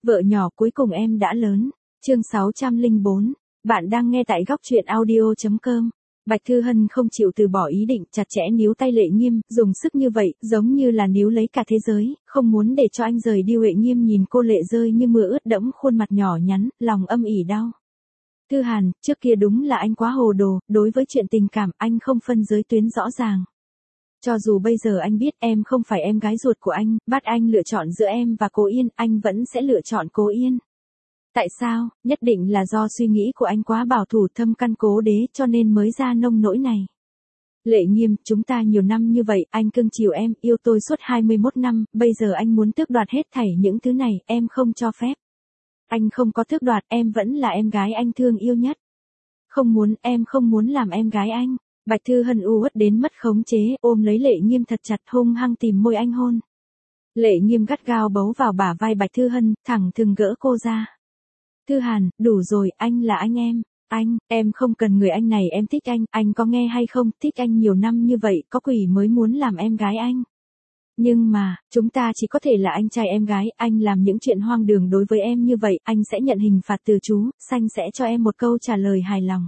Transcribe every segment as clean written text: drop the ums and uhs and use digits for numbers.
Vợ nhỏ cuối cùng em đã lớn. Chương 604. Bạn đang nghe tại góc truyện audio.com. Bạch Thư Hân không chịu từ bỏ ý định, chặt chẽ níu tay Lệ Nghiêm, dùng sức như vậy, giống như là níu lấy cả thế giới, không muốn để cho anh rời đi. Lệ Nghiêm nhìn cô lệ rơi như mưa ướt đẫm khuôn mặt nhỏ nhắn, lòng âm ỉ đau. Thư Hàn, trước kia đúng là anh quá hồ đồ, đối với chuyện tình cảm anh không phân giới tuyến rõ ràng. Cho dù bây giờ anh biết em không phải em gái ruột của anh, bắt anh lựa chọn giữa em và Cố Yên, anh vẫn sẽ lựa chọn Cố Yên. Tại sao? Nhất định là do suy nghĩ của anh quá bảo thủ thâm căn cố đế cho nên mới ra nông nỗi này. Lệ Nghiêm, chúng ta nhiều năm như vậy, anh cưng chiều em, yêu tôi suốt 21 năm, bây giờ anh muốn tước đoạt hết thảy những thứ này, em không cho phép. Anh không có tước đoạt, em vẫn là em gái anh thương yêu nhất. Không muốn, em không muốn làm em gái anh. Bạch Thư Hân u uất đến mất khống chế, ôm lấy Lệ Nghiêm thật chặt, hung hăng tìm môi anh hôn. Lệ Nghiêm gắt gao bấu vào bả vai Bạch Thư Hân, thẳng thừng gỡ cô ra. Thư Hàn, đủ rồi, anh là anh em. Em không cần người anh này, em thích anh có nghe hay không, thích anh nhiều năm như vậy, có quỷ mới muốn làm em gái anh. Nhưng mà, chúng ta chỉ có thể là anh trai em gái, anh làm những chuyện hoang đường đối với em như vậy, anh sẽ nhận hình phạt từ chú, Xanh sẽ cho em một câu trả lời hài lòng.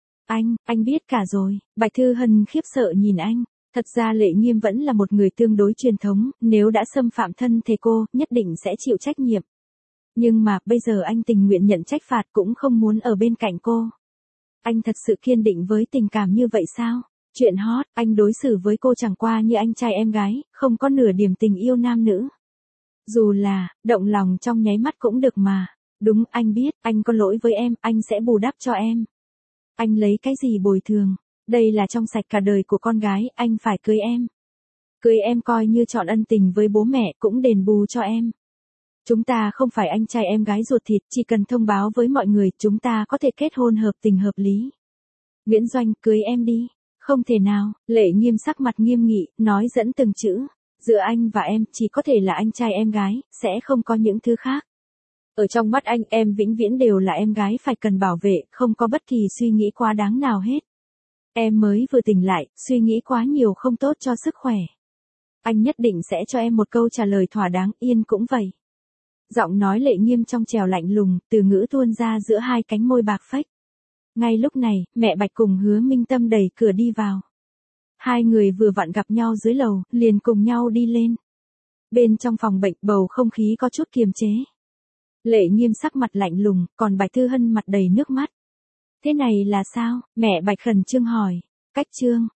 Anh biết cả rồi. Bạch Thư Hân khiếp sợ nhìn anh. Thật ra Lệ Nghiêm vẫn là một người tương đối truyền thống, nếu đã xâm phạm thân thể cô, nhất định sẽ chịu trách nhiệm. Nhưng mà, bây giờ anh tình nguyện nhận trách phạt cũng không muốn ở bên cạnh cô. Anh thật sự kiên định với tình cảm như vậy sao? Chuyện hot, anh đối xử với cô chẳng qua như anh trai em gái, không có nửa điểm tình yêu nam nữ. Dù là, động lòng trong nháy mắt cũng được mà. Đúng, anh biết, anh có lỗi với em, anh sẽ bù đắp cho em. Anh lấy cái gì bồi thường? Đây là trong sạch cả đời của con gái, anh phải cưới em. Cưới em coi như chọn ân tình với bố mẹ cũng đền bù cho em. Chúng ta không phải anh trai em gái ruột thịt, chỉ cần thông báo với mọi người, chúng ta có thể kết hôn hợp tình hợp lý. Nguyễn Doanh, cưới em đi. Không thể nào, Lệ Nghiêm sắc mặt nghiêm nghị, nói dẫn từng chữ. Giữa anh và em, chỉ có thể là anh trai em gái, sẽ không có những thứ khác. Ở trong mắt anh, em vĩnh viễn đều là em gái phải cần bảo vệ, không có bất kỳ suy nghĩ quá đáng nào hết. Em mới vừa tỉnh lại, suy nghĩ quá nhiều không tốt cho sức khỏe. Anh nhất định sẽ cho em một câu trả lời thỏa đáng, Yên cũng vậy. Giọng nói Lệ Nghiêm trong trẻo lạnh lùng, từ ngữ tuôn ra giữa hai cánh môi bạc phách. Ngay lúc này, mẹ Bạch cùng Hứa Minh Tâm đẩy cửa đi vào. Hai người vừa vặn gặp nhau dưới lầu, liền cùng nhau đi lên. Bên trong phòng bệnh, bầu không khí có chút kiềm chế. Lệ Nghiêm sắc mặt lạnh lùng, còn Bạch Thư Hân mặt đầy nước mắt. Thế này là sao? Mẹ Bạch khẩn trương hỏi. Cách trương,